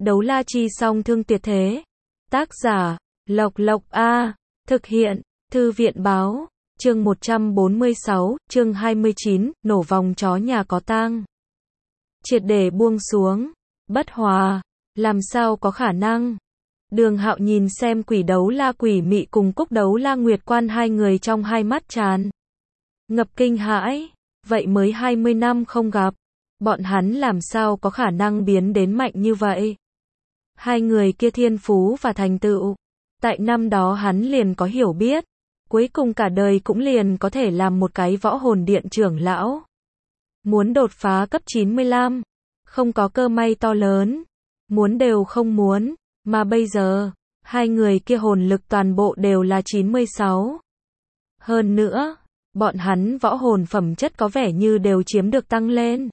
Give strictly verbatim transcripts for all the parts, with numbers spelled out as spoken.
Đấu la chi song thương tuyệt thế. Tác giả, Lộc Lộc A. Thực hiện, Thư viện báo. Chương một trăm bốn mươi sáu, chương hai mươi chín, nổ vòng chó nhà có tang. Triệt để buông xuống. Bất hòa. Làm sao có khả năng? Đường Hạo nhìn xem quỷ đấu la quỷ mị cùng cúc đấu la nguyệt quan hai người trong hai mắt tràn ngập kinh hãi. Vậy mới hai mươi năm không gặp. Bọn hắn làm sao có khả năng biến đến mạnh như vậy? Hai người kia thiên phú và thành tựu. Tại năm đó hắn liền có hiểu biết. Cuối cùng cả đời cũng liền có thể làm một cái võ hồn điện trưởng lão. Muốn đột phá cấp chín mươi lăm. Không có cơ may to lớn. Muốn đều không muốn. Mà bây giờ, hai người kia hồn lực toàn bộ đều là chín mươi sáu. Hơn nữa, bọn hắn võ hồn phẩm chất có vẻ như đều chiếm được tăng lên.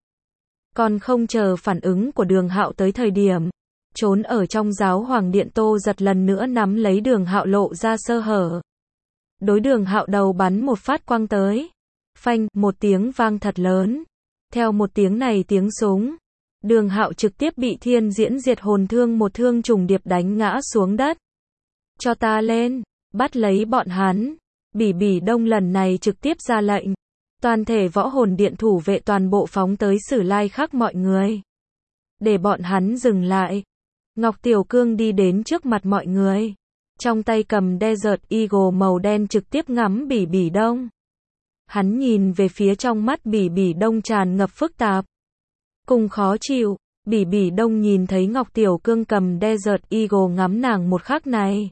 Còn không chờ phản ứng của Đường Hạo tới thời điểm, trốn ở trong giáo hoàng điện Tô Giật lần nữa nắm lấy Đường Hạo lộ ra sơ hở. Đối Đường Hạo đầu bắn một phát quang tới. Phanh, một tiếng vang thật lớn. Theo một tiếng này tiếng súng, Đường Hạo trực tiếp bị thiên diễn diệt hồn thương một thương trùng điệp đánh ngã xuống đất. Cho ta lên, bắt lấy bọn hắn. Bỉ Bỉ Đông lần này trực tiếp ra lệnh. Toàn thể võ hồn điện thủ vệ toàn bộ phóng tới Sử Lai Khắc mọi người. Để bọn hắn dừng lại. Ngọc Tiểu Cương đi đến trước mặt mọi người. Trong tay cầm Desert Eagle màu đen trực tiếp ngắm Bỉ Bỉ Đông. Hắn nhìn về phía trong mắt Bỉ Bỉ Đông tràn ngập phức tạp. Cùng khó chịu, Bỉ Bỉ Đông nhìn thấy Ngọc Tiểu Cương cầm Desert Eagle ngắm nàng một khắc này.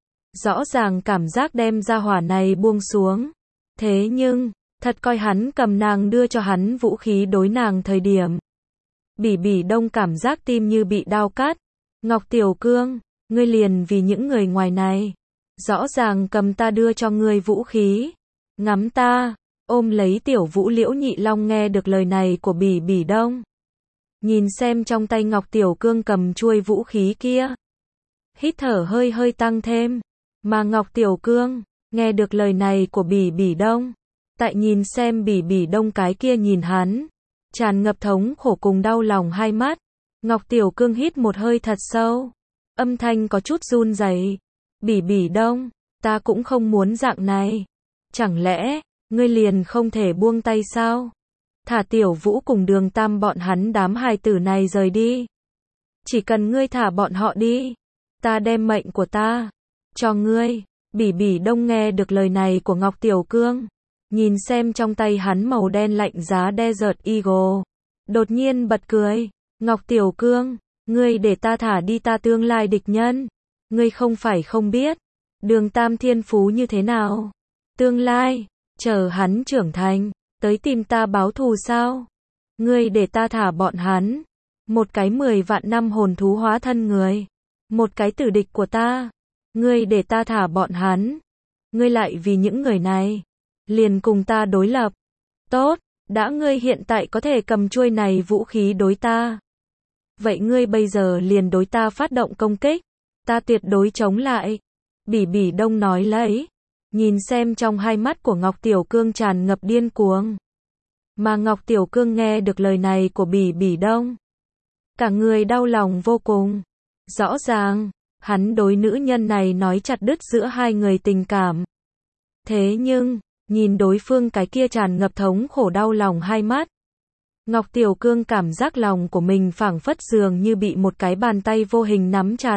Rõ ràng cảm giác đem ra hỏa này buông xuống. Thế nhưng, thật coi hắn cầm nàng đưa cho hắn vũ khí đối nàng thời điểm. Bỉ Bỉ Đông cảm giác tim như bị đao cắt. Ngọc Tiểu Cương, ngươi liền vì những người ngoài này. Rõ ràng cầm ta đưa cho ngươi vũ khí. Ngắm ta, ôm lấy Tiểu Vũ Liễu Nhị Long nghe được lời này của Bỉ Bỉ Đông. Nhìn xem trong tay Ngọc Tiểu Cương cầm chuôi vũ khí kia. Hít thở hơi hơi tăng thêm. Mà Ngọc Tiểu Cương, nghe được lời này của Bỉ Bỉ Đông. Tại nhìn xem Bỉ Bỉ Đông cái kia nhìn hắn. Tràn ngập thống khổ cùng đau lòng hai mắt. Ngọc Tiểu Cương hít một hơi thật sâu. Âm thanh có chút run rẩy. Bỉ Bỉ Đông, ta cũng không muốn dạng này. Chẳng lẽ, ngươi liền không thể buông tay sao? Thả Tiểu Vũ cùng Đường Tam bọn hắn đám hài tử này rời đi. Chỉ cần ngươi thả bọn họ đi. Ta đem mệnh của ta cho ngươi. Bỉ Bỉ Đông nghe được lời này của Ngọc Tiểu Cương. Nhìn xem trong tay hắn màu đen lạnh giá Desert Eagle. Đột nhiên bật cười. Ngọc Tiểu Cương, ngươi để ta thả đi ta tương lai địch nhân. Ngươi không phải không biết. Đường Tam thiên phú như thế nào? Tương lai, chờ hắn trưởng thành, tới tìm ta báo thù sao? Ngươi để ta thả bọn hắn. Một cái mười vạn năm hồn thú hóa thân người. Một cái tử địch của ta. Ngươi để ta thả bọn hắn. Ngươi lại vì những người này. Liền cùng ta đối lập. Tốt, đã ngươi hiện tại có thể cầm chuôi này vũ khí đối ta. Vậy ngươi bây giờ liền đối ta phát động công kích. Ta tuyệt đối chống lại. Bỉ Bỉ Đông nói lấy. Nhìn xem trong hai mắt của Ngọc Tiểu Cương tràn ngập điên cuồng. Mà Ngọc Tiểu Cương nghe được lời này của Bỉ Bỉ Đông. Cả người đau lòng vô cùng. Rõ ràng, hắn đối nữ nhân này nói chặt đứt giữa hai người tình cảm. Thế nhưng, nhìn đối phương cái kia tràn ngập thống khổ đau lòng hai mắt. Ngọc Tiểu Cương cảm giác lòng của mình phảng phất dường như bị một cái bàn tay vô hình nắm chặt.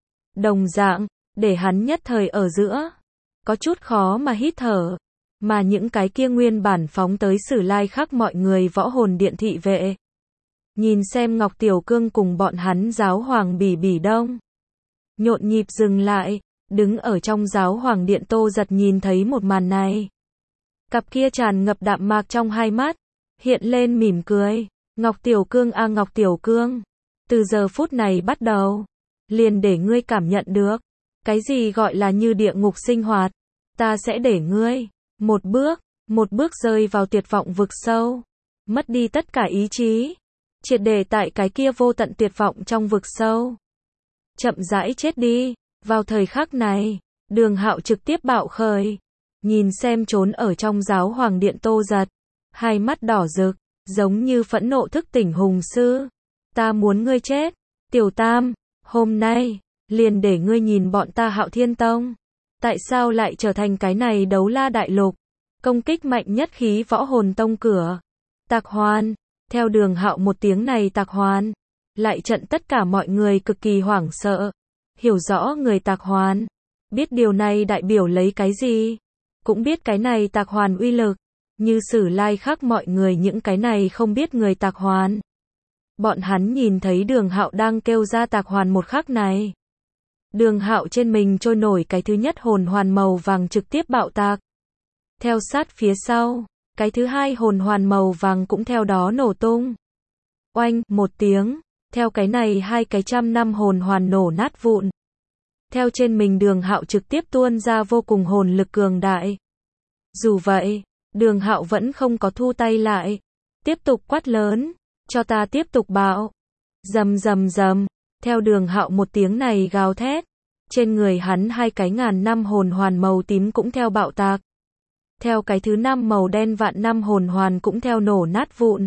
Đồng dạng, để hắn nhất thời ở giữa. Có chút khó mà hít thở. Mà những cái kia nguyên bản phóng tới Sử Lai Khắc mọi người võ hồn điện thị vệ. Nhìn xem Ngọc Tiểu Cương cùng bọn hắn giáo hoàng Bỉ Bỉ Đông. Nhộn nhịp dừng lại, đứng ở trong giáo hoàng điện Tô Giật nhìn thấy một màn này. Cặp kia tràn ngập đạm mạc trong hai mắt. Hiện lên mỉm cười. Ngọc Tiểu Cương a Ngọc Tiểu Cương. Từ giờ phút này bắt đầu. Liền để ngươi cảm nhận được. Cái gì gọi là như địa ngục sinh hoạt. Ta sẽ để ngươi. Một bước. Một bước rơi vào tuyệt vọng vực sâu. Mất đi tất cả ý chí. Triệt để tại cái kia vô tận tuyệt vọng trong vực sâu. Chậm rãi chết đi. Vào thời khắc này. Đường Hạo trực tiếp bạo khởi. Nhìn xem trốn ở trong giáo hoàng điện Tô Giật. Hai mắt đỏ rực, giống như phẫn nộ thức tỉnh hùng sư. Ta muốn ngươi chết. Tiểu Tam, hôm nay, liền để ngươi nhìn bọn ta Hạo Thiên Tông. Tại sao lại trở thành cái này Đấu La Đại Lục? Công kích mạnh nhất khí võ hồn tông cửa. Tạc Hoàn, theo Đường Hạo một tiếng này Tạc Hoàn, lại trận tất cả mọi người cực kỳ hoảng sợ. Hiểu rõ người Tạc Hoàn, biết điều này đại biểu lấy cái gì, cũng biết cái này Tạc Hoàn uy lực, như Sử Lai khác mọi người những cái này không biết người Tạc Hoàn. Bọn hắn nhìn thấy Đường Hạo đang kêu ra Tạc Hoàn một khắc này. Đường Hạo trên mình trôi nổi cái thứ nhất hồn hoàn màu vàng trực tiếp bạo tạc. Theo sát phía sau, cái thứ hai hồn hoàn màu vàng cũng theo đó nổ tung. Oanh, một tiếng, theo cái này hai cái trăm năm hồn hoàn nổ nát vụn. Theo trên mình Đường Hạo trực tiếp tuôn ra vô cùng hồn lực cường đại. Dù vậy, Đường Hạo vẫn không có thu tay lại. Tiếp tục quát lớn, cho ta tiếp tục bạo. Rầm rầm rầm, theo Đường Hạo một tiếng này gào thét. Trên người hắn hai cái ngàn năm hồn hoàn màu tím cũng theo bạo tạc. Theo cái thứ năm màu đen vạn năm hồn hoàn cũng theo nổ nát vụn.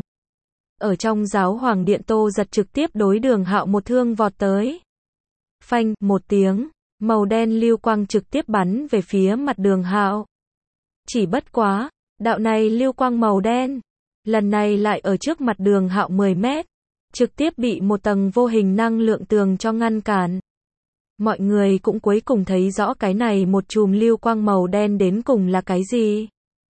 Ở trong Giáo Hoàng Điện Tô Giật trực tiếp đối Đường Hạo một thương vọt tới. Phanh, một tiếng, màu đen lưu quang trực tiếp bắn về phía mặt Đường Hạo. Chỉ bất quá, đạo này lưu quang màu đen, lần này lại ở trước mặt Đường Hạo mười mét, trực tiếp bị một tầng vô hình năng lượng tường cho ngăn cản. Mọi người cũng cuối cùng thấy rõ cái này một chùm lưu quang màu đen đến cùng là cái gì.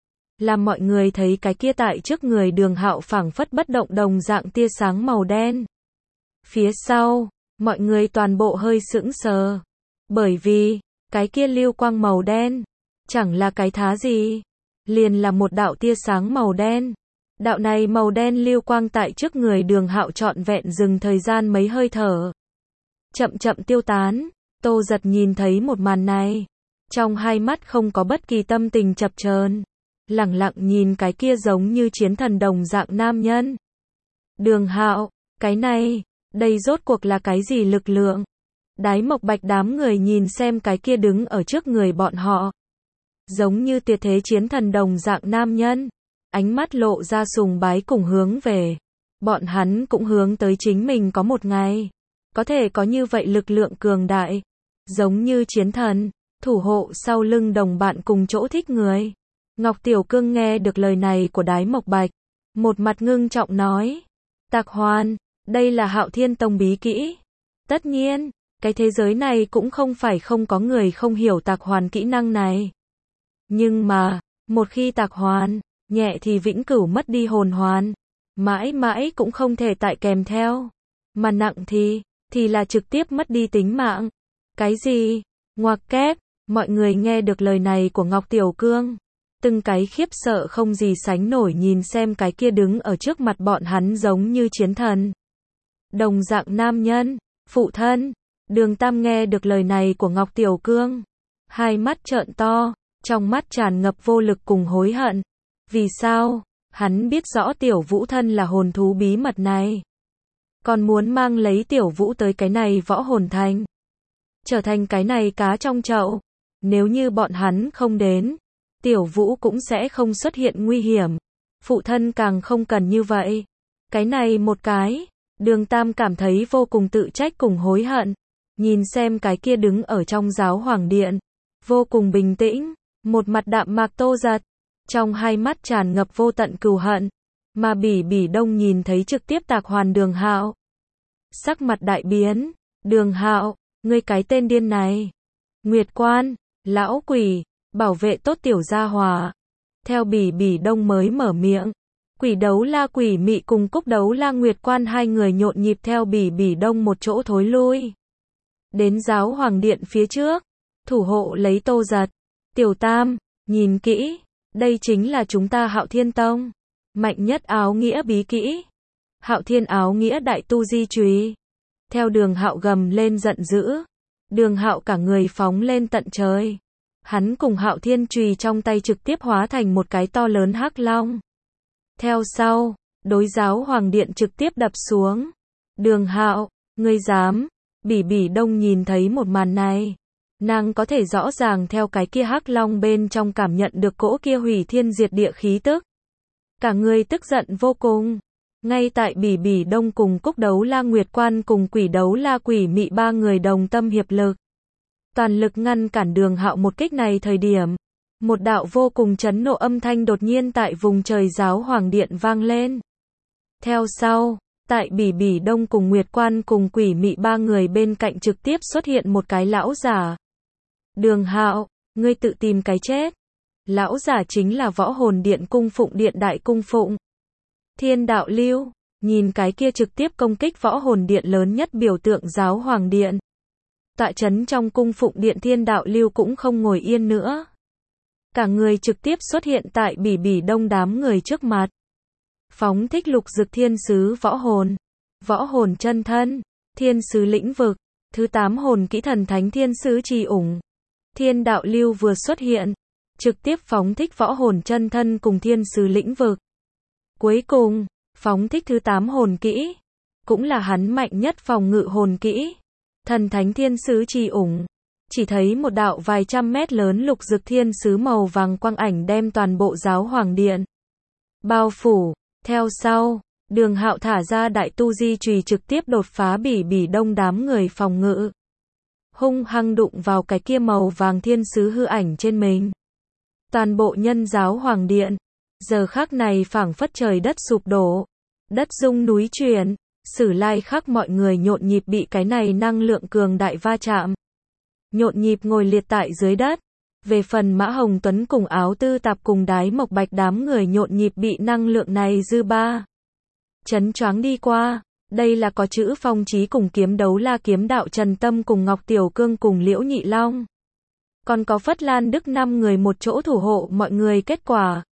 Làm mọi người thấy cái kia tại trước người Đường Hạo phảng phất bất động đồng dạng tia sáng màu đen. Phía sau, mọi người toàn bộ hơi sững sờ. Bởi vì, cái kia lưu quang màu đen, chẳng là cái thá gì, liền là một đạo tia sáng màu đen. Đạo này màu đen lưu quang tại trước người Đường Hạo trọn vẹn dừng thời gian mấy hơi thở. Chậm chậm tiêu tán, Tô Giật nhìn thấy một màn này. Trong hai mắt không có bất kỳ tâm tình chập chờn, lẳng lặng nhìn cái kia giống như chiến thần đồng dạng nam nhân. Đường Hạo, cái này, đây rốt cuộc là cái gì lực lượng? Đái Mộc Bạch đám người nhìn xem cái kia đứng ở trước người bọn họ. Giống như tuyệt thế chiến thần đồng dạng nam nhân. Ánh mắt lộ ra sùng bái cùng hướng về. Bọn hắn cũng hướng tới chính mình có một ngày. Có thể có như vậy lực lượng cường đại. Giống như chiến thần, thủ hộ sau lưng đồng bạn cùng chỗ thích người. Ngọc Tiểu Cương nghe được lời này của Đái Mộc Bạch. Một mặt ngưng trọng nói. Tạc Hoàn, đây là Hạo Thiên Tông bí kỹ. Tất nhiên, cái thế giới này cũng không phải không có người không hiểu Tạc Hoàn kỹ năng này. Nhưng mà, một khi Tạc Hoàn, nhẹ thì vĩnh cửu mất đi hồn hoàn. Mãi mãi cũng không thể tại kèm theo. Mà nặng thì, thì là trực tiếp mất đi tính mạng. Cái gì? Ngoặc kép, mọi người nghe được lời này của Ngọc Tiểu Cương. Từng cái khiếp sợ không gì sánh nổi nhìn xem cái kia đứng ở trước mặt bọn hắn giống như chiến thần. Đồng dạng nam nhân, phụ thân. Đường Tam nghe được lời này của Ngọc Tiểu Cương. Hai mắt trợn to, trong mắt tràn ngập vô lực cùng hối hận. Vì sao? Hắn biết rõ Tiểu Vũ thân là hồn thú bí mật này. Còn muốn mang lấy Tiểu Vũ tới cái này võ hồn thành. Trở thành cái này cá trong chậu. Nếu như bọn hắn không đến, Tiểu Vũ cũng sẽ không xuất hiện nguy hiểm. Phụ thân càng không cần như vậy. Cái này một cái, Đường Tam cảm thấy vô cùng tự trách cùng hối hận. Nhìn xem cái kia đứng ở trong Giáo Hoàng Điện. Vô cùng bình tĩnh, một mặt đạm mạc Tô Giật. Trong hai mắt tràn ngập vô tận cừu hận. Mà Bỉ Bỉ Đông nhìn thấy trực tiếp Tạc Hoàn Đường Hạo. Sắc mặt đại biến. Đường Hạo, ngươi cái tên điên này. Nguyệt Quan, lão quỷ, bảo vệ tốt tiểu gia hòa. Theo Bỉ Bỉ Đông mới mở miệng. Quỷ Đấu La Quỷ Mị cùng Cúc Đấu La Nguyệt Quan hai người nhộn nhịp theo Bỉ Bỉ Đông một chỗ thối lui. Đến Giáo Hoàng Điện phía trước. Thủ hộ lấy Tô Giật. Tiểu Tam, nhìn kỹ. Đây chính là chúng ta Hạo Thiên Tông. Mạnh nhất áo nghĩa bí kỹ. Hạo Thiên áo nghĩa đại tu di chùy. Theo Đường Hạo gầm lên giận dữ. Đường Hạo cả người phóng lên tận trời. Hắn cùng Hạo Thiên chùy trong tay trực tiếp hóa thành một cái to lớn hắc long. Theo sau, đối Giáo Hoàng Điện trực tiếp đập xuống. Đường Hạo, ngươi dám? Bỉ Bỉ Đông nhìn thấy một màn này. Nàng có thể rõ ràng theo cái kia hắc long bên trong cảm nhận được cỗ kia hủy thiên diệt địa khí tức. Cả người tức giận vô cùng. Ngay tại Bỉ Bỉ Đông cùng Cúc Đấu La Nguyệt Quan cùng Quỷ Đấu La Quỷ Mị ba người đồng tâm hiệp lực, toàn lực ngăn cản Đường Hạo một kích này thời điểm, một đạo vô cùng chấn nộ âm thanh đột nhiên tại vùng trời Giáo Hoàng Điện vang lên. Theo sau, tại Bỉ Bỉ Đông cùng Nguyệt Quan cùng Quỷ Mị ba người bên cạnh trực tiếp xuất hiện một cái lão giả. Đường Hạo, ngươi tự tìm cái chết. Lão giả chính là Võ Hồn Điện cung phụng điện đại cung phụng Thiên Đạo Lưu, nhìn cái kia trực tiếp công kích Võ Hồn Điện lớn nhất biểu tượng Giáo Hoàng Điện. Tọa trấn trong cung phụng điện Thiên Đạo Lưu cũng không ngồi yên nữa. Cả người trực tiếp xuất hiện tại Bỉ Bỉ Đông đám người trước mặt. Phóng thích lục dực thiên sứ võ hồn, võ hồn chân thân, thiên sứ lĩnh vực, thứ tám hồn kỹ thần thánh thiên sứ trì ủng. Thiên Đạo Lưu vừa xuất hiện, trực tiếp phóng thích võ hồn chân thân cùng thiên sứ lĩnh vực. Cuối cùng, phóng thích thứ tám hồn kỹ, cũng là hắn mạnh nhất phòng ngự hồn kỹ, thần thánh thiên sứ trì ủng. Chỉ thấy một đạo vài trăm mét lớn lục dực thiên sứ màu vàng quang ảnh đem toàn bộ Giáo Hoàng Điện bao phủ. Theo sau, Đường Hạo thả ra đại tu di chùy trực tiếp đột phá Bỉ Bỉ Đông đám người phòng ngự, hung hăng đụng vào cái kia màu vàng thiên sứ hư ảnh trên mình. Toàn bộ nhân Giáo Hoàng Điện, giờ khắc này phảng phất trời đất sụp đổ, đất rung núi chuyển, Sử Lai Khắc mọi người nhộn nhịp bị cái này năng lượng cường đại va chạm. Nhộn nhịp ngồi liệt tại dưới đất. Về phần Mã Hồng Tuấn cùng Áo Tư Tạp cùng Đái Mộc Bạch đám người nhộn nhịp bị năng lượng này dư ba chấn choáng đi qua. Đây là có chữ Phong Chí cùng Kiếm Đấu La kiếm đạo Trần Tâm cùng Ngọc Tiểu Cương cùng Liễu Nhị Long. Còn có Phất Lan Đức năm người một chỗ thủ hộ mọi người kết quả.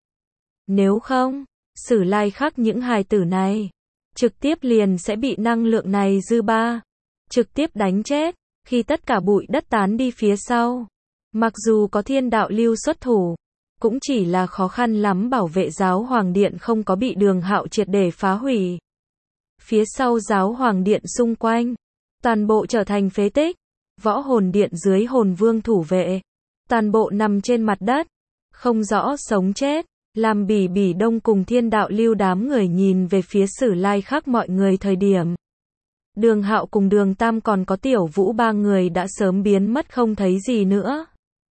Nếu không, Sử Lai Khắc những hài tử này, trực tiếp liền sẽ bị năng lượng này dư ba trực tiếp đánh chết. Khi tất cả bụi đất tán đi phía sau, mặc dù có Thiên Đạo Lưu xuất thủ, cũng chỉ là khó khăn lắm bảo vệ Giáo Hoàng Điện không có bị Đường Hạo triệt để phá hủy. Phía sau Giáo Hoàng Điện xung quanh, toàn bộ trở thành phế tích. Võ Hồn Điện dưới Hồn Vương thủ vệ, toàn bộ nằm trên mặt đất, không rõ sống chết, làm Bỉ Bỉ Đông cùng Thiên Đạo Lưu đám người nhìn về phía Sử Lai Khắc mọi người thời điểm. Đường Hạo cùng Đường Tam còn có Tiểu Vũ ba người đã sớm biến mất không thấy gì nữa.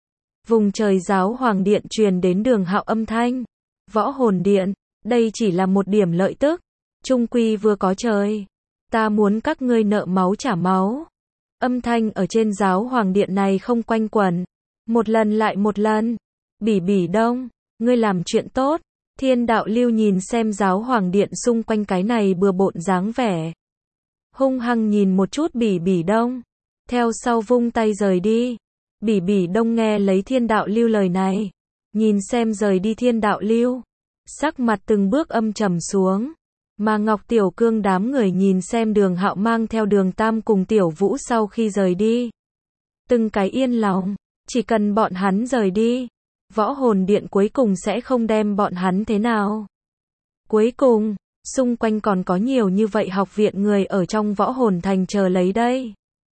Vùng trời Giáo Hoàng Điện truyền đến Đường Hạo âm thanh. Võ Hồn Điện, đây chỉ là một điểm lợi tức. Trung quy vừa có trời. Ta muốn các ngươi nợ máu trả máu. Âm thanh ở trên Giáo Hoàng Điện này không quanh quẩn. Một lần lại một lần. Bỉ Bỉ Đông, ngươi làm chuyện tốt. Thiên Đạo Lưu nhìn xem Giáo Hoàng Điện xung quanh cái này bừa bộn dáng vẻ. Hung hăng nhìn một chút Bỉ Bỉ Đông. Theo sau vung tay rời đi. Bỉ Bỉ Đông nghe lấy Thiên Đạo Lưu lời này. Nhìn xem rời đi Thiên Đạo Lưu. Sắc mặt từng bước âm trầm xuống. Mà Ngọc Tiểu Cương đám người nhìn xem Đường Hạo mang theo Đường Tam cùng Tiểu Vũ sau khi rời đi. Từng cái yên lòng. Chỉ cần bọn hắn rời đi, Võ Hồn Điện cuối cùng sẽ không đem bọn hắn thế nào. Cuối cùng, xung quanh còn có nhiều như vậy học viện người ở trong Võ Hồn Thành chờ lấy đây.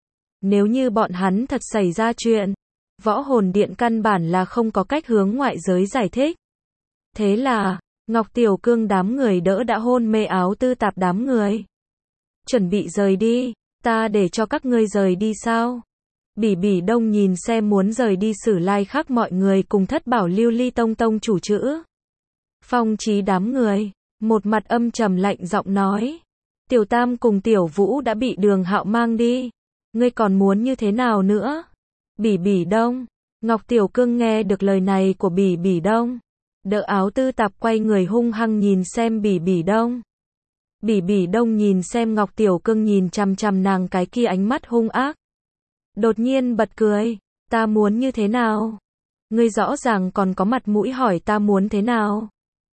Nếu như bọn hắn thật xảy ra chuyện, Võ Hồn Điện căn bản là không có cách hướng ngoại giới giải thích. Thế là, Ngọc Tiểu Cương đám người đỡ đã hôn mê Áo Tư Tạp đám người. Chuẩn bị rời đi, ta để cho các ngươi rời đi sao? Bỉ Bỉ Đông nhìn xem muốn rời đi Sử Lai Khắc mọi người cùng Thất Bảo Lưu Ly Tông Tông chủ chữ. Phong Chí đám người, một mặt âm trầm lạnh giọng nói. Tiểu Tam cùng Tiểu Vũ đã bị Đường Hạo mang đi. Ngươi còn muốn như thế nào nữa? Bỉ Bỉ Đông, Ngọc Tiểu Cương nghe được lời này của Bỉ Bỉ Đông. Đỡ Áo Tư Tạp quay người hung hăng nhìn xem Bỉ Bỉ Đông. Bỉ Bỉ Đông nhìn xem Ngọc Tiểu Cương nhìn chằm chằm nàng cái kia ánh mắt hung ác. Đột nhiên bật cười, ta muốn như thế nào? Ngươi rõ ràng còn có mặt mũi hỏi ta muốn thế nào?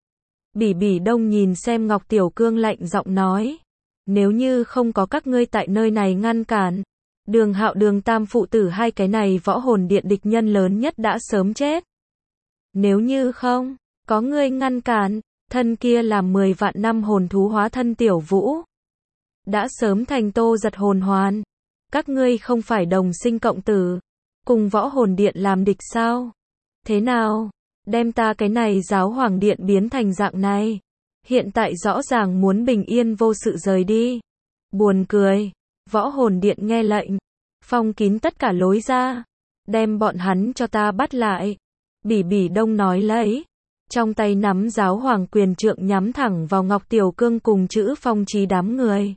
Bỉ Bỉ Đông nhìn xem Ngọc Tiểu Cương lạnh giọng nói. Nếu như không có các ngươi tại nơi này ngăn cản, Đường Hạo Đường Tam phụ tử hai cái này Võ Hồn Điện địch nhân lớn nhất đã sớm chết. Nếu như không, có ngươi ngăn cản, thân kia làm mười vạn năm hồn thú hóa thân Tiểu Vũ. Đã sớm thành Tô Giật hồn hoàn. Các ngươi không phải đồng sinh cộng tử, cùng Võ Hồn Điện làm địch sao? Thế nào? Đem ta cái này Giáo Hoàng Điện biến thành dạng này. hiện tại rõ ràng muốn bình yên vô sự rời đi. Buồn cười. Võ hồn điện nghe lệnh, phong kín tất cả lối ra, đem bọn hắn cho ta bắt lại. Bỉ Bỉ Đông nói lấy, trong tay nắm giáo hoàng quyền trượng nhắm thẳng vào Ngọc Tiểu Cương cùng Chữ Phong Chí đám người.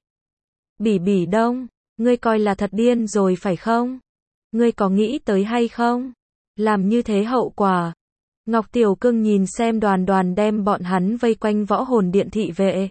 Bỉ Bỉ Đông, ngươi coi là thật điên rồi phải không? Ngươi có nghĩ tới hay không? Làm như thế hậu quả. Ngọc Tiểu Cương nhìn xem đoàn đoàn đem bọn hắn vây quanh võ hồn điện thị vệ.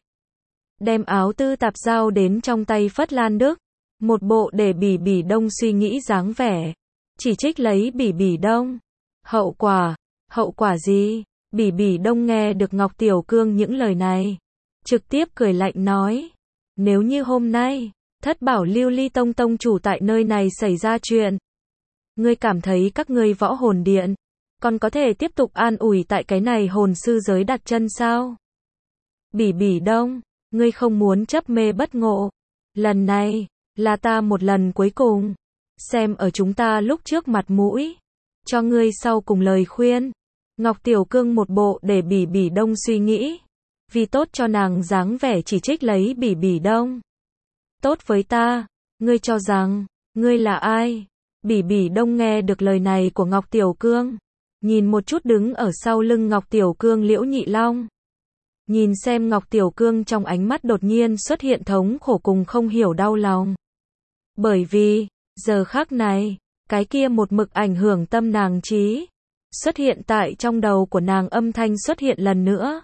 Đem áo tư tạp giao đến trong tay Phất Lan Đức. Một bộ để Bỉ Bỉ Đông suy nghĩ dáng vẻ. Chỉ trích lấy Bỉ Bỉ Đông. Hậu quả? Hậu quả gì? Bỉ Bỉ Đông nghe được Ngọc Tiểu Cương những lời này. Trực tiếp cười lạnh nói. Nếu như hôm nay, Thất Bảo Lưu Ly Tông tông chủ tại nơi này xảy ra chuyện. Ngươi cảm thấy các ngươi võ hồn điện, còn có thể tiếp tục an ủi tại cái này hồn sư giới đặt chân sao? Bỉ Bỉ Đông, ngươi không muốn chấp mê bất ngộ. Lần này, là ta một lần cuối cùng. Xem ở chúng ta lúc trước mặt mũi. Cho ngươi sau cùng lời khuyên. Ngọc Tiểu Cương một bộ để Bỉ Bỉ Đông suy nghĩ. Vì tốt cho nàng dáng vẻ chỉ trích lấy Bỉ Bỉ Đông. Tốt với ta, ngươi cho rằng, ngươi là ai? Bỉ Bỉ Đông nghe được lời này của Ngọc Tiểu Cương. Nhìn một chút đứng ở sau lưng Ngọc Tiểu Cương Liễu Nhị Long. Nhìn xem Ngọc Tiểu Cương trong ánh mắt đột nhiên xuất hiện thống khổ cùng không hiểu đau lòng. Bởi vì, giờ khắc này, cái kia một mực ảnh hưởng tâm nàng trí. Xuất hiện tại trong đầu của nàng âm thanh xuất hiện lần nữa.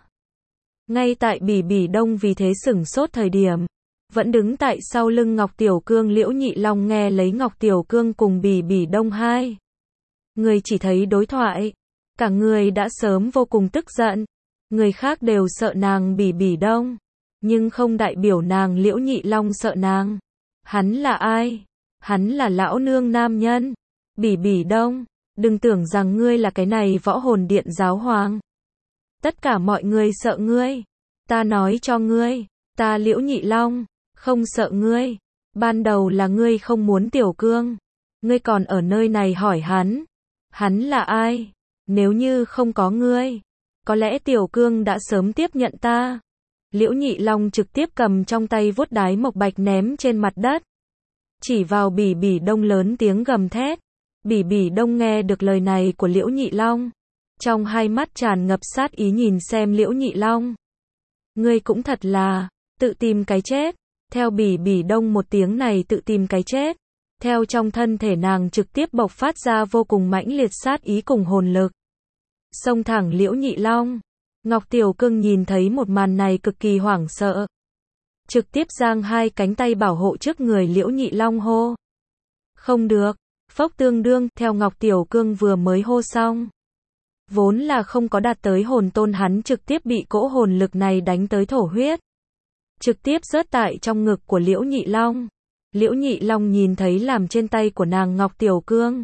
Ngay tại Bỉ Bỉ Đông vì thế sửng sốt thời điểm. Vẫn đứng tại sau lưng Ngọc Tiểu Cương Liễu Nhị Long nghe lấy Ngọc Tiểu Cương cùng Bỉ Bỉ Đông hai. Người chỉ thấy đối thoại. Cả người đã sớm vô cùng tức giận. Người khác đều sợ nàng Bỉ Bỉ Đông. Nhưng không đại biểu nàng Liễu Nhị Long sợ nàng. Hắn là ai? Hắn là lão nương nam nhân. Bỉ Bỉ Đông, đừng tưởng rằng ngươi là cái này võ hồn điện giáo hoàng. Tất cả mọi người sợ ngươi. Ta nói cho ngươi, ta Liễu Nhị Long, không sợ ngươi. Ban đầu là ngươi không muốn Tiểu Cương. Ngươi còn ở nơi này hỏi hắn. Hắn là ai? Nếu như không có ngươi, có lẽ Tiểu Cương đã sớm tiếp nhận ta. Liễu Nhị Long trực tiếp cầm trong tay vuốt đái mộc bạch ném trên mặt đất. Chỉ vào Bỉ Bỉ Đông lớn tiếng gầm thét. Bỉ Bỉ Đông nghe được lời này của Liễu Nhị Long. Trong hai mắt tràn ngập sát ý nhìn xem Liễu Nhị Long. Ngươi cũng thật là, tự tìm cái chết. Theo Bỉ Bỉ Đông một tiếng này tự tìm cái chết. Theo trong thân thể nàng trực tiếp bộc phát ra vô cùng mãnh liệt sát ý cùng hồn lực. Xông thẳng Liễu Nhị Long. Ngọc Tiểu Cương nhìn thấy một màn này cực kỳ hoảng sợ. Trực tiếp giang hai cánh tay bảo hộ trước người Liễu Nhị Long hô. Không được. Phốc tương đương, theo Ngọc Tiểu Cương vừa mới hô xong. Vốn là không có đạt tới hồn tôn hắn trực tiếp bị cỗ hồn lực này đánh tới thổ huyết. Trực tiếp rớt tại trong ngực của Liễu Nhị Long. Liễu Nhị Long nhìn thấy làm trên tay của nàng Ngọc Tiểu Cương.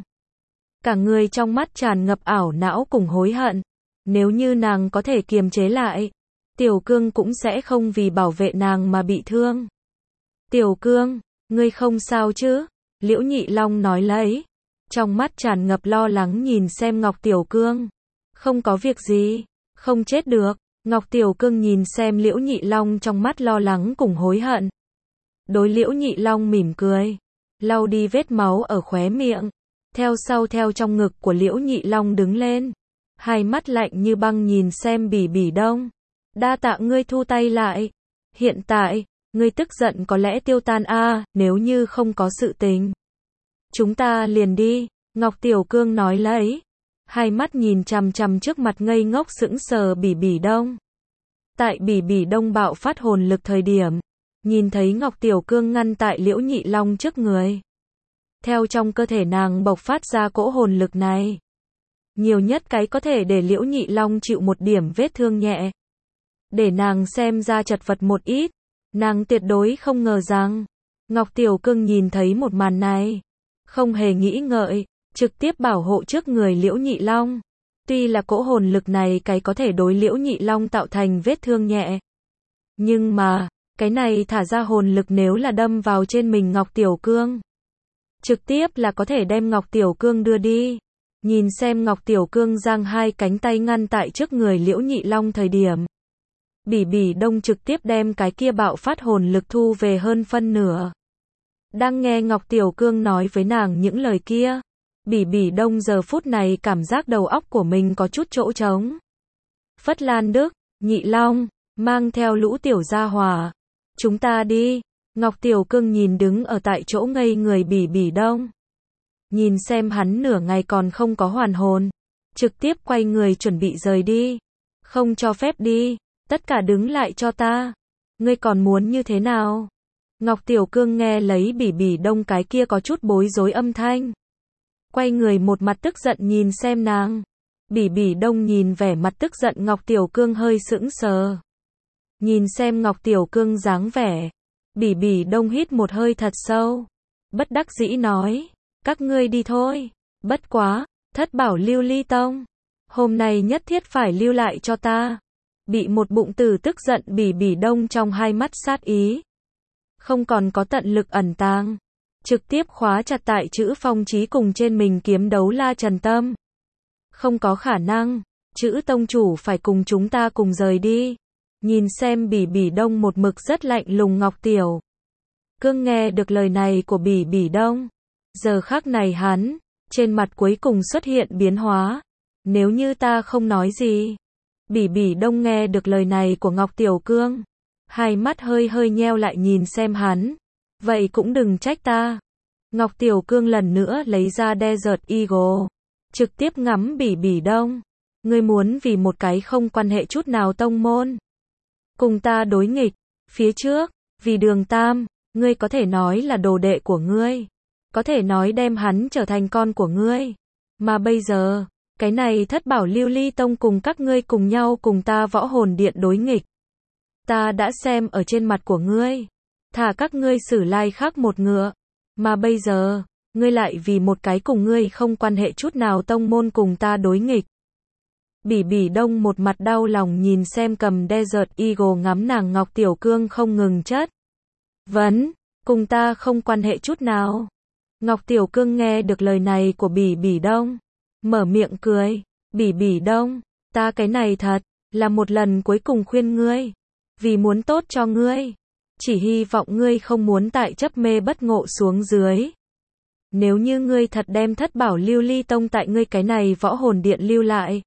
Cả người trong mắt tràn ngập ảo não cùng hối hận. Nếu như nàng có thể kiềm chế lại, Tiểu Cương cũng sẽ không vì bảo vệ nàng mà bị thương. Tiểu Cương, ngươi không sao chứ? Liễu Nhị Long nói lấy. Trong mắt tràn ngập lo lắng nhìn xem Ngọc Tiểu Cương. Không có việc gì, không chết được. Ngọc Tiểu Cương nhìn xem Liễu Nhị Long trong mắt lo lắng cùng hối hận. Đối Liễu Nhị Long mỉm cười. Lau đi vết máu ở khóe miệng. Theo sau theo trong ngực của Liễu Nhị Long đứng lên. Hai mắt lạnh như băng nhìn xem Bỉ Bỉ Đông. Đa tạ ngươi thu tay lại. Hiện tại, ngươi tức giận có lẽ tiêu tan a à, nếu như không có sự tình. Chúng ta liền đi, Ngọc Tiểu Cương nói lấy. Hai mắt nhìn chằm chằm trước mặt ngây ngốc sững sờ Bỉ Bỉ Đông. Tại Bỉ Bỉ Đông bạo phát hồn lực thời điểm. Nhìn thấy Ngọc Tiểu Cương ngăn tại Liễu Nhị Long trước người. Theo trong cơ thể nàng bộc phát ra cỗ hồn lực này. Nhiều nhất cái có thể để Liễu Nhị Long chịu một điểm vết thương nhẹ. Để nàng xem ra chật vật một ít. Nàng tuyệt đối không ngờ rằng. Ngọc Tiểu Cương nhìn thấy một màn này. Không hề nghĩ ngợi. Trực tiếp bảo hộ trước người Liễu Nhị Long. Tuy là cỗ hồn lực này cái có thể đối Liễu Nhị Long tạo thành vết thương nhẹ. Nhưng mà, cái này thả ra hồn lực nếu là đâm vào trên mình Ngọc Tiểu Cương. Trực tiếp là có thể đem Ngọc Tiểu Cương đưa đi. Nhìn xem Ngọc Tiểu Cương giang hai cánh tay ngăn tại trước người Liễu Nhị Long thời điểm. Bỉ Bỉ Đông trực tiếp đem cái kia bạo phát hồn lực thu về hơn phân nửa. Đang nghe Ngọc Tiểu Cương nói với nàng những lời kia, Bỉ Bỉ Đông giờ phút này cảm giác đầu óc của mình có chút chỗ trống. Phất Lan Đức, Nhị Long, mang theo lũ tiểu gia hỏa. Chúng ta đi. Ngọc Tiểu Cương nhìn đứng ở tại chỗ ngây người Bỉ Bỉ Đông. Nhìn xem hắn nửa ngày còn không có hoàn hồn. Trực tiếp quay người chuẩn bị rời đi. Không cho phép đi. Tất cả đứng lại cho ta. Ngươi còn muốn như thế nào? Ngọc Tiểu Cương nghe lấy Bỉ Bỉ Đông cái kia có chút bối rối âm thanh. Quay người một mặt tức giận nhìn xem nàng. Bỉ Bỉ Đông nhìn vẻ mặt tức giận Ngọc Tiểu Cương hơi sững sờ. Nhìn xem Ngọc Tiểu Cương dáng vẻ. Bỉ Bỉ Đông hít một hơi thật sâu. Bất đắc dĩ nói. Các ngươi đi thôi. Bất quá, thất bảo lưu ly tông. Hôm nay nhất thiết phải lưu lại cho ta. Bị một bụng tử tức giận Bỉ Bỉ Đông trong hai mắt sát ý. Không còn có tận lực ẩn tàng. Trực tiếp khóa chặt tại chữ phong chí cùng trên mình kiếm đấu la trần tâm. Không có khả năng. Chữ tông chủ phải cùng chúng ta cùng rời đi. Nhìn xem Bỉ Bỉ Đông một mực rất lạnh lùng Ngọc Tiểu Cương nghe được lời này của Bỉ Bỉ Đông. Giờ khắc này hắn, trên mặt cuối cùng xuất hiện biến hóa. Nếu như ta không nói gì. Bỉ Bỉ Đông nghe được lời này của Ngọc Tiểu Cương. Hai mắt hơi hơi nheo lại nhìn xem hắn. Vậy cũng đừng trách ta. Ngọc Tiểu Cương lần nữa lấy ra Desert Eagle. Trực tiếp ngắm Bỉ Bỉ Đông. Ngươi muốn vì một cái không quan hệ chút nào tông môn. Cùng ta đối nghịch. Phía trước, vì Đường Tam, ngươi có thể nói là đồ đệ của ngươi. Có thể nói đem hắn trở thành con của ngươi. Mà bây giờ, cái này thất bảo lưu ly tông cùng các ngươi cùng nhau cùng ta võ hồn điện đối nghịch. Ta đã xem ở trên mặt của ngươi. Thả các ngươi xử lai khác một ngựa. Mà bây giờ, ngươi lại vì một cái cùng ngươi không quan hệ chút nào tông môn cùng ta đối nghịch. Bỉ Bỉ Đông một mặt đau lòng nhìn xem cầm Desert Eagle ngắm nàng Ngọc Tiểu Cương không ngừng chất. Vấn, cùng ta không quan hệ chút nào. Ngọc Tiểu Cương nghe được lời này của Bỉ Bỉ Đông. Mở miệng cười. Bỉ Bỉ Đông, ta cái này thật, là một lần cuối cùng khuyên ngươi. Vì muốn tốt cho ngươi. Chỉ hy vọng ngươi không muốn tại chấp mê bất ngộ xuống dưới. Nếu như ngươi thật đem thất bảo lưu ly tông tại ngươi cái này võ hồn điện lưu lại.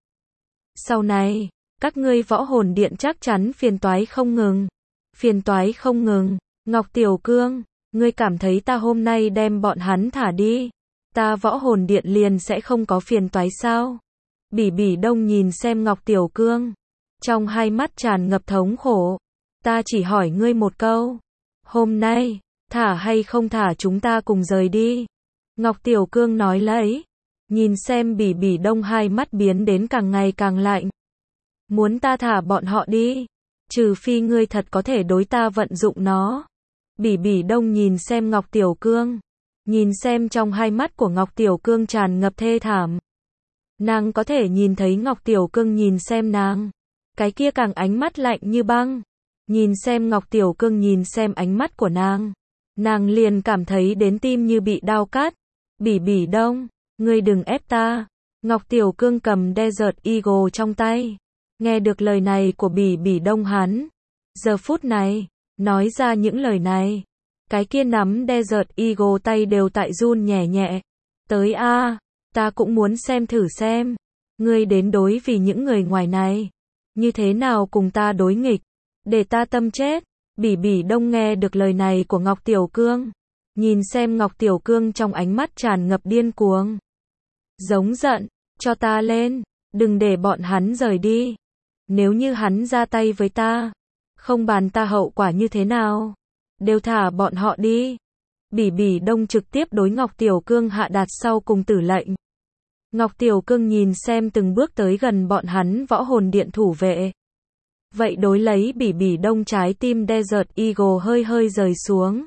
Sau này, các ngươi võ hồn điện chắc chắn phiền toái không ngừng. Phiền toái không ngừng. Ngọc Tiểu Cương, ngươi cảm thấy ta hôm nay đem bọn hắn thả đi. Ta võ hồn điện liền sẽ không có phiền toái sao? Bỉ Bỉ Đông nhìn xem Ngọc Tiểu Cương. Trong hai mắt tràn ngập thống khổ. Ta chỉ hỏi ngươi một câu. Hôm nay, thả hay không thả chúng ta cùng rời đi. Ngọc Tiểu Cương nói lấy. Nhìn xem Bỉ Bỉ Đông hai mắt biến đến càng ngày càng lạnh. Muốn ta thả bọn họ đi. Trừ phi ngươi thật có thể đối ta vận dụng nó. Bỉ Bỉ Đông nhìn xem Ngọc Tiểu Cương. Nhìn xem trong hai mắt của Ngọc Tiểu Cương tràn ngập thê thảm. Nàng có thể nhìn thấy Ngọc Tiểu Cương nhìn xem nàng. Cái kia càng ánh mắt lạnh như băng. Nhìn xem Ngọc Tiểu Cương nhìn xem ánh mắt của nàng. Nàng liền cảm thấy đến tim như bị đau cắt. Bỉ Bỉ Đông, ngươi đừng ép ta. Ngọc Tiểu Cương cầm Desert Eagle trong tay. Nghe được lời này của Bỉ Bỉ Đông hắn. Giờ phút này, nói ra những lời này. Cái kia nắm Desert Eagle tay đều tại run nhẹ nhẹ. Tới a, ta cũng muốn xem thử xem. Ngươi đến đối vì những người ngoài này. Như thế nào cùng ta đối nghịch. Để ta tâm chết. Bỉ Bỉ Đông nghe được lời này của Ngọc Tiểu Cương. Nhìn xem Ngọc Tiểu Cương trong ánh mắt tràn ngập điên cuồng. Giống giận, cho ta lên. Đừng để bọn hắn rời đi. Nếu như hắn ra tay với ta. Không bàn ta hậu quả như thế nào. Đều thả bọn họ đi. Bỉ Bỉ Đông trực tiếp đối Ngọc Tiểu Cương hạ đạt sau cùng tử lệnh. Ngọc Tiểu Cương nhìn xem từng bước tới gần bọn hắn võ hồn điện thủ vệ. Vậy đối lấy Bỉ Bỉ Đông trái tim Desert Eagle hơi hơi rời xuống.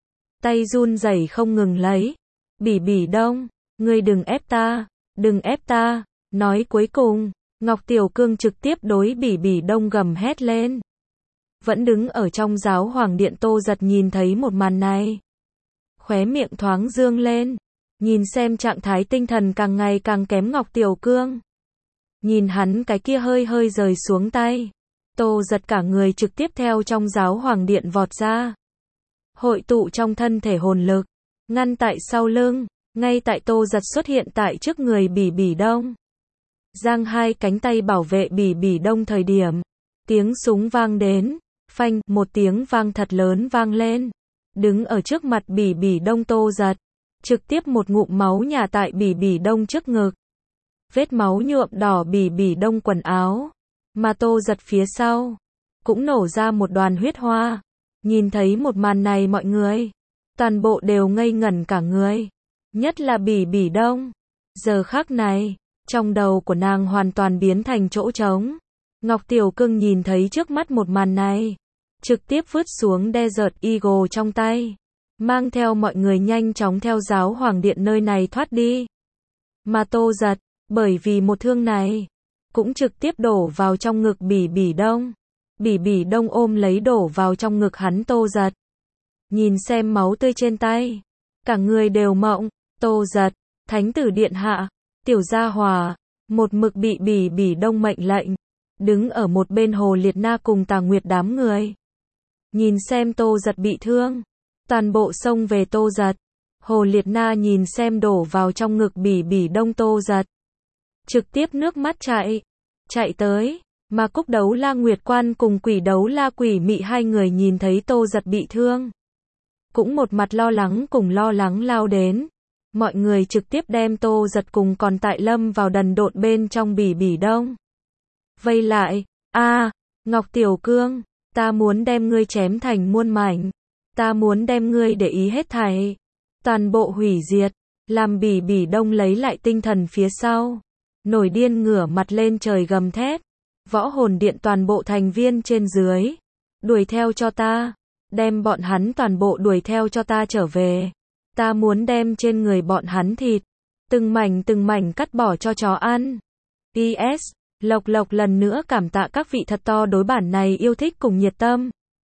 Tay run rẩy không ngừng lấy. Bỉ Bỉ Đông, ngươi đừng ép ta, đừng ép ta. Nói cuối cùng, Ngọc Tiểu Cương trực tiếp đối Bỉ Bỉ Đông gầm hét lên. Vẫn đứng ở trong giáo hoàng điện Tô Giật nhìn thấy một màn này. Khóe miệng thoáng dương lên. Nhìn xem trạng thái tinh thần càng ngày càng kém Ngọc Tiểu Cương. Nhìn hắn cái kia hơi hơi rời xuống tay. Tô Giật cả người trực tiếp theo trong giáo hoàng điện vọt ra. Hội tụ trong thân thể hồn lực, ngăn tại sau lưng, ngay tại Tô Giật xuất hiện tại trước người Bỉ Bỉ Đông. Giang hai cánh tay bảo vệ Bỉ Bỉ Đông thời điểm, tiếng súng vang đến, phanh, một tiếng vang thật lớn vang lên. Đứng ở trước mặt Bỉ Bỉ Đông Tô Giật, trực tiếp một ngụm máu nhả tại Bỉ Bỉ Đông trước ngực. Vết máu nhuộm đỏ Bỉ Bỉ Đông quần áo, mà Tô Giật phía sau cũng nổ ra một đoàn huyết hoa. Nhìn thấy một màn này mọi người, toàn bộ đều ngây ngẩn cả người, nhất là Bỉ Bỉ Đông. Giờ khắc này, trong đầu của nàng hoàn toàn biến thành chỗ trống. Ngọc Tiểu Cưng nhìn thấy trước mắt một màn này, trực tiếp vứt xuống Desert Eagle trong tay, mang theo mọi người nhanh chóng theo giáo hoàng điện nơi này thoát đi. Mà Tô Giật, bởi vì một thương này, cũng trực tiếp đổ vào trong ngực Bỉ Bỉ Đông. Bỉ Bỉ Đông ôm lấy đổ vào trong ngực hắn Tô Giật. Nhìn xem máu tươi trên tay, cả người đều mộng. Tô Giật, Thánh tử điện hạ, tiểu gia hòa, một mực bị Bỉ Bỉ Đông mệnh lệnh, đứng ở một bên Hồ Liệt Na cùng Tà Nguyệt đám người. Nhìn xem Tô Giật bị thương, toàn bộ xông về Tô Giật. Hồ Liệt Na nhìn xem đổ vào trong ngực Bỉ Bỉ Đông Tô Giật, trực tiếp nước mắt chạy, chạy tới. Mà Cúc Đấu La Nguyệt Quan cùng Quỷ Đấu La Quỷ Mị hai người nhìn thấy Tô Giật bị thương, cũng một mặt lo lắng cùng lo lắng lao đến. Mọi người trực tiếp đem Tô Giật cùng còn tại lâm vào đần độn bên trong Bỉ Bỉ Đông vây lại. A, à, Ngọc Tiểu Cương, ta muốn đem ngươi chém thành muôn mảnh, ta muốn đem ngươi để ý hết thảy, toàn bộ hủy diệt. Làm Bỉ Bỉ Đông lấy lại tinh thần phía sau, nổi điên ngửa mặt lên trời gầm thét. Võ hồn điện toàn bộ thành viên trên dưới, đuổi theo cho ta, đem bọn hắn toàn bộ đuổi theo cho ta trở về. Ta muốn đem trên người bọn hắn thịt, từng mảnh từng mảnh cắt bỏ cho chó ăn. pê ét. Lộc Lộc lần nữa cảm tạ các vị thật to đối bản này yêu thích cùng nhiệt tâm.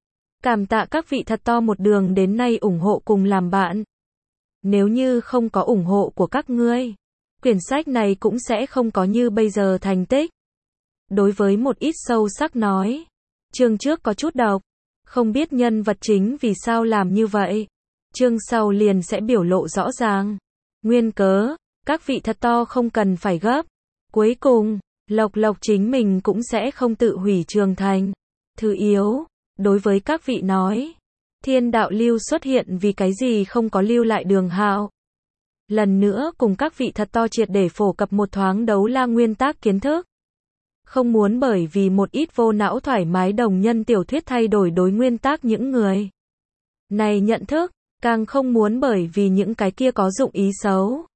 Cảm tạ các vị thật to một đường đến nay ủng hộ cùng làm bạn. Nếu như không có ủng hộ của các ngươi, quyển sách này cũng sẽ không có như bây giờ thành tích. Đối với một ít sâu sắc nói, chương trước có chút độc, không biết nhân vật chính vì sao làm như vậy. Chương sau liền sẽ biểu lộ rõ ràng. Nguyên cớ, các vị thật to không cần phải gấp. Cuối cùng, Lộc Lộc chính mình cũng sẽ không tự hủy trường thành. Thứ yếu, đối với các vị nói, thiên đạo lưu xuất hiện vì cái gì không có lưu lại Đường Hạo. Lần nữa cùng các vị thật to triệt để phổ cập một thoáng đấu la nguyên tắc kiến thức. Không muốn bởi vì một ít vô não thoải mái đồng nhân tiểu thuyết thay đổi đối nguyên tắc những người này nhận thức, càng không muốn bởi vì những cái kia có dụng ý xấu.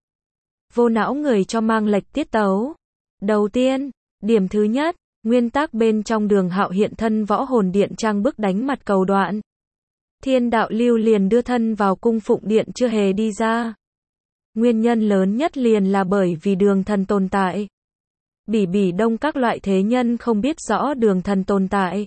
Vô não người cho mang lệch tiết tấu. Đầu tiên, điểm thứ nhất, nguyên tắc bên trong Đường Hạo hiện thân võ hồn điện trang bức đánh mặt cầu đoạn. Thiên đạo lưu liền đưa thân vào cung phụng điện chưa hề đi ra. Nguyên nhân lớn nhất liền là bởi vì đường thần tồn tại. Bỉ Bỉ Đông các loại thế nhân không biết rõ đường thần tồn tại.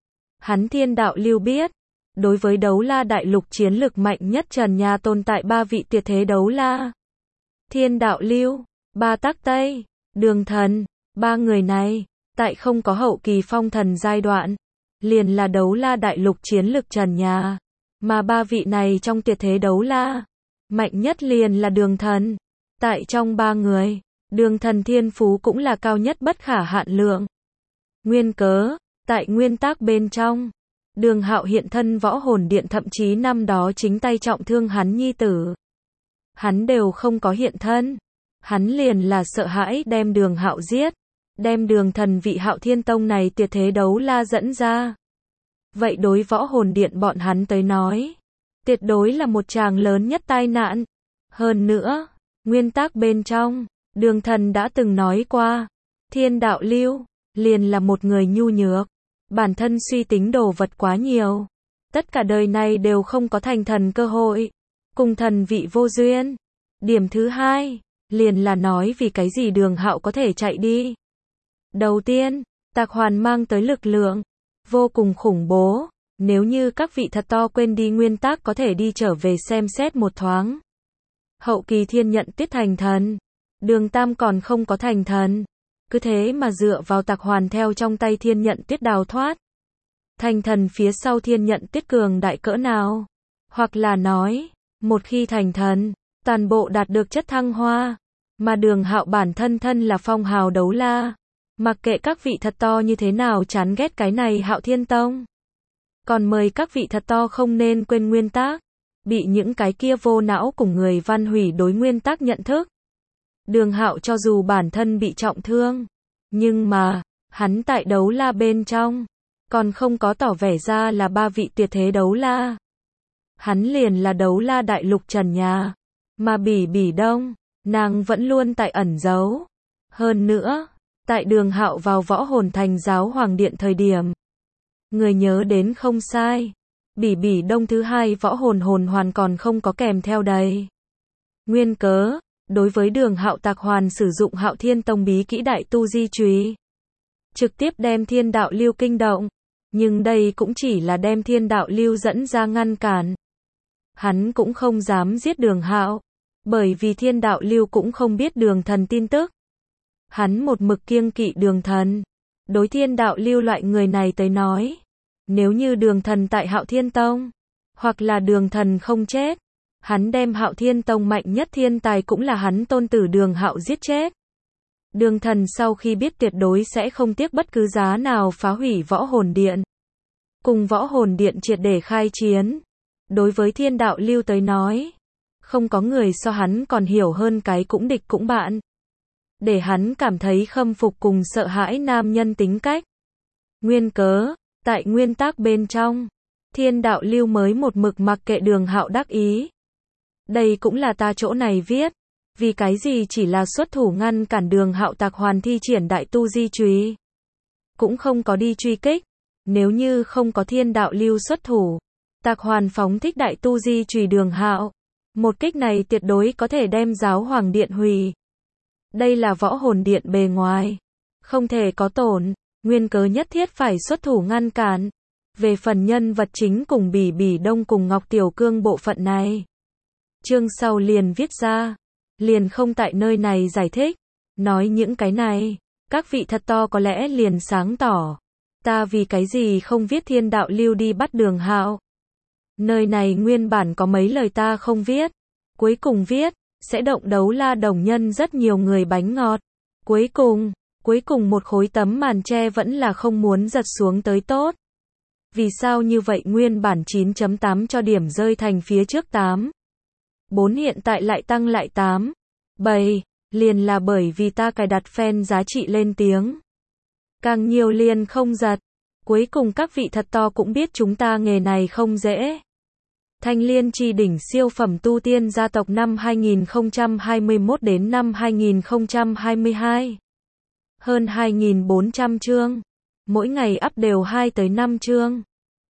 Hắn thiên đạo lưu biết. Đối với đấu la đại lục chiến lực mạnh nhất trần nhà tồn tại ba vị tuyệt thế đấu la. Thiên đạo lưu, ba tắc Tây, đường thần, ba người này, tại không có hậu kỳ phong thần giai đoạn, liền là đấu la đại lục chiến lực trần nhà. Mà ba vị này trong tuyệt thế đấu la, mạnh nhất liền là đường thần. Tại trong ba người, đường thần thiên phú cũng là cao nhất bất khả hạn lượng. Nguyên cớ, tại nguyên tắc bên trong, Đường Hạo hiện thân võ hồn điện thậm chí năm đó chính tay trọng thương hắn nhi tử. Hắn đều không có hiện thân. Hắn liền là sợ hãi đem Đường Hạo giết. Đem đường thần vị Hạo Thiên Tông này tuyệt thế đấu la dẫn ra. Vậy đối võ hồn điện bọn hắn tới nói, tuyệt đối là một tràng lớn nhất tai nạn. Hơn nữa, nguyên tắc bên trong, đường thần đã từng nói qua, thiên đạo lưu, liền là một người nhu nhược. Bản thân suy tính đồ vật quá nhiều. Tất cả đời này đều không có thành thần cơ hội. Cùng thần vị vô duyên. Điểm thứ hai, liền là nói vì cái gì Đường Hạo có thể chạy đi. Đầu tiên, Tạc Hoàn mang tới lực lượng vô cùng khủng bố. Nếu như các vị thật to quên đi nguyên tắc có thể đi trở về xem xét một thoáng. Hậu kỳ thiên nhận tiết thành thần. Đường Tam còn không có thành thần. cứ thế mà dựa vào Tạc Hoàn theo trong tay Thiên Nhận Tuyết đào thoát. Thành thần phía sau Thiên Nhận Tuyết cường đại cỡ nào? Hoặc là nói, một khi thành thần, toàn bộ đạt được chất thăng hoa, mà Đường Hạo bản thân thân là phong hào đấu la. Mặc kệ các vị thật to như thế nào chán ghét cái này Hạo Thiên Tông. Còn mời các vị thật to không nên quên nguyên tắc. Bị những cái kia vô não cùng người văn hủy đối nguyên tắc nhận thức. Đường Hạo cho dù bản thân bị trọng thương, nhưng mà, hắn tại đấu la bên trong, còn không có tỏ vẻ ra là ba vị tuyệt thế đấu la. Hắn liền là đấu la đại lục trần nhà, mà Bỉ Bỉ Đông, nàng vẫn luôn tại ẩn giấu. Hơn nữa, tại Đường Hạo vào Võ Hồn Thành giáo hoàng điện thời điểm, người nhớ đến không sai, Bỉ Bỉ Đông thứ hai võ hồn hồn hoàn còn không có kèm theo đầy. Nguyên cớ, đối với Đường Hạo Tạc Hoàn sử dụng Hạo Thiên Tông bí kỹ đại tu di chùy, trực tiếp đem thiên đạo lưu kinh động, nhưng đây cũng chỉ là đem thiên đạo lưu dẫn ra ngăn cản. Hắn cũng không dám giết Đường Hạo, bởi vì thiên đạo lưu cũng không biết Đường Thần tin tức. Hắn một mực kiêng kỵ Đường Thần. Đối thiên đạo lưu loại người này tới nói, nếu như Đường Thần tại Hạo Thiên Tông, hoặc là Đường Thần không chết, hắn đem Hạo Thiên Tông mạnh nhất thiên tài cũng là hắn tôn tử Đường Hạo giết chết. Đường Thần sau khi biết tuyệt đối sẽ không tiếc bất cứ giá nào phá hủy Võ Hồn Điện, cùng Võ Hồn Điện triệt để khai chiến. Đối với thiên đạo lưu tới nói, không có người so hắn còn hiểu hơn cái cũng địch cũng bạn. Để hắn cảm thấy khâm phục cùng sợ hãi nam nhân tính cách. Nguyên cớ, tại nguyên tắc bên trong, thiên đạo lưu mới một mực mặc kệ Đường Hạo đắc ý. Đây cũng là ta chỗ này viết, vì cái gì chỉ là xuất thủ ngăn cản Đường Hạo Tạc Hoàn thi triển đại tu di chùy, cũng không có đi truy kích. Nếu như không có thiên đạo lưu xuất thủ, Tạc Hoàn phóng thích đại tu di chùy Đường Hạo, một kích này tuyệt đối có thể đem giáo hoàng điện hủy. Đây là Võ Hồn Điện bề ngoài, không thể có tổn, nguyên cớ nhất thiết phải xuất thủ ngăn cản. Về phần nhân vật chính cùng Bỉ Bỉ Đông cùng Ngọc Tiểu Cương bộ phận này, chương sau liền viết ra, liền không tại nơi này giải thích. Nói những cái này, các vị thật to có lẽ liền sáng tỏ, ta vì cái gì không viết thiên đạo lưu đi bắt Đường Hạo. Nơi này nguyên bản có mấy lời ta không viết, cuối cùng viết, sẽ động đấu la đồng nhân rất nhiều người bánh ngọt. Cuối cùng, cuối cùng một khối tấm màn tre vẫn là không muốn giật xuống tới tốt. Vì sao như vậy nguyên bản chín chấm tám cho điểm rơi thành phía trước tám. bốn hiện tại lại tăng lại tám. bảy, liền là bởi vì ta cài đặt fan giá trị lên tiếng. Càng nhiều liền không giật. Cuối cùng các vị thật to cũng biết chúng ta nghề này không dễ. Thanh Liên Chi đỉnh siêu phẩm tu tiên gia tộc năm hai nghìn không trăm hai mươi mốt đến năm hai nghìn không trăm hai mươi hai. Hơn hai nghìn bốn trăm chương. Mỗi ngày up đều hai tới năm chương.